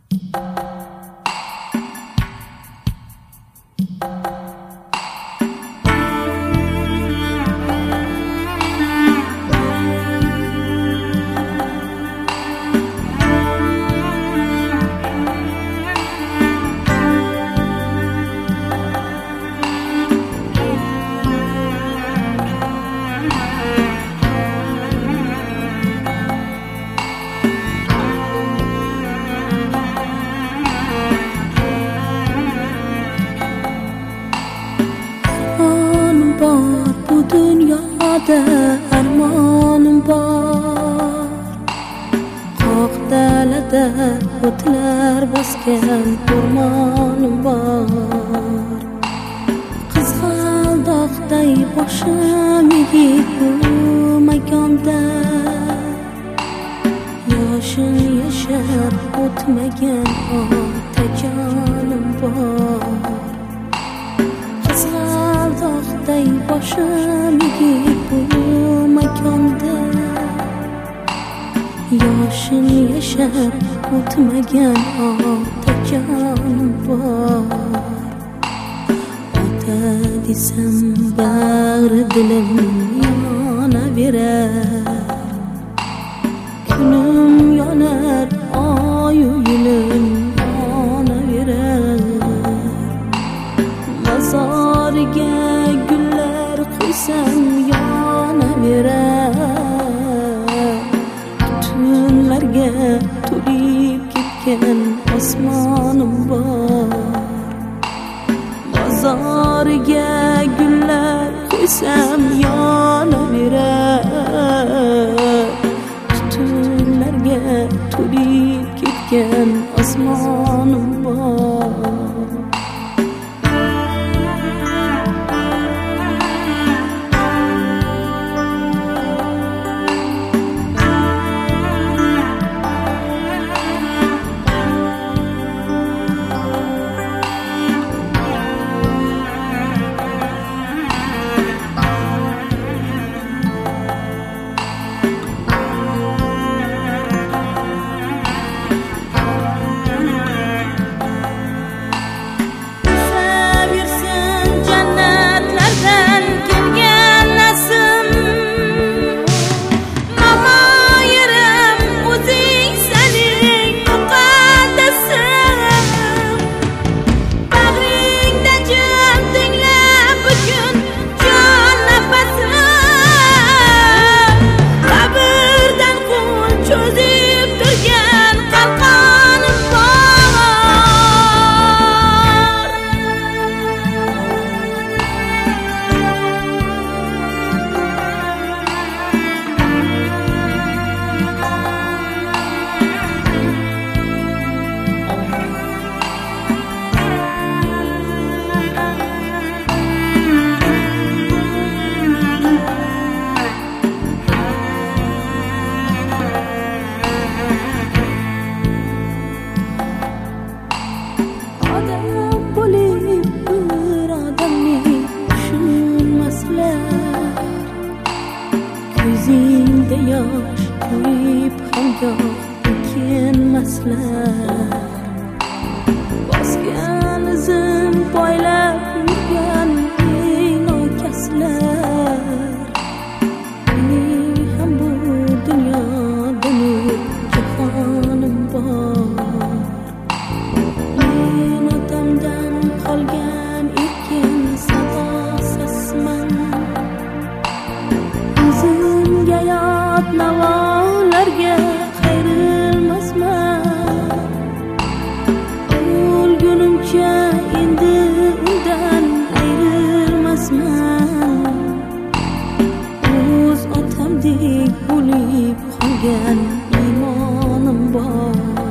Dünyada armonim bor, qoq dalada o'tlar bosgan o'rmonim bor. Qizg'aldoqday boshim egib bu makonda, yoshim yashab o'tmagan otajonim bor. Qizg'aldoqday boshim egib bu makonda, yoshim yashab o'tmagan otajonim bor. Ota desam bag'ri dilim yonaverar, kunim yonar oyu yilim yonaverar. Mozoriga gullar qo'ysam yonaverar, tunlarga to'lib ketgan osmonim bor. Mozoriga gullar qo'ysam yonaverar, tunlarga to'lib ketgan osmonim bor. Ko'zingda yosh to'yib hamgoh ekinmaslar, bosgan izim poylab yurgan ey nokaslar. Mening ham bu dunyoda nur jahonim bor. Men otamdan qolgan ekin sadosizman, o'zimga yot navolarga qayrilmasman. O'lgunimcha endi undan ayrilmasman. O'z otamdek bo'lib qolgan imonim bor.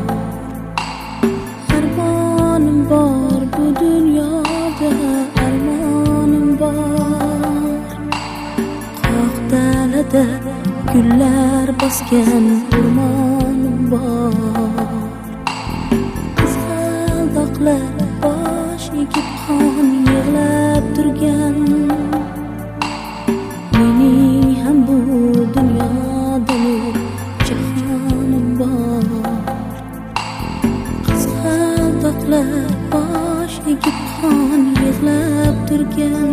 Armonim bor bu dunyoda, armonim bor. Qoq dalada gullar bosgan o'rmonim bor. Qizg'aldoqlar bosh egib qon yig'lab turgan, mening ham bu dunyoda nur jahonim bor. buloqlar bosh egib qon yig'lab turgan.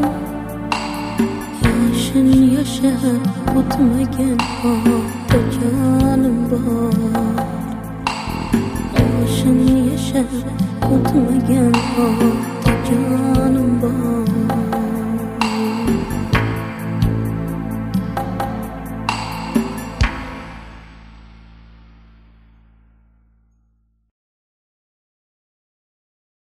Yashin yashab o'tmagan otajonim bor. Yashin yashab o'tmagan otajonim bor.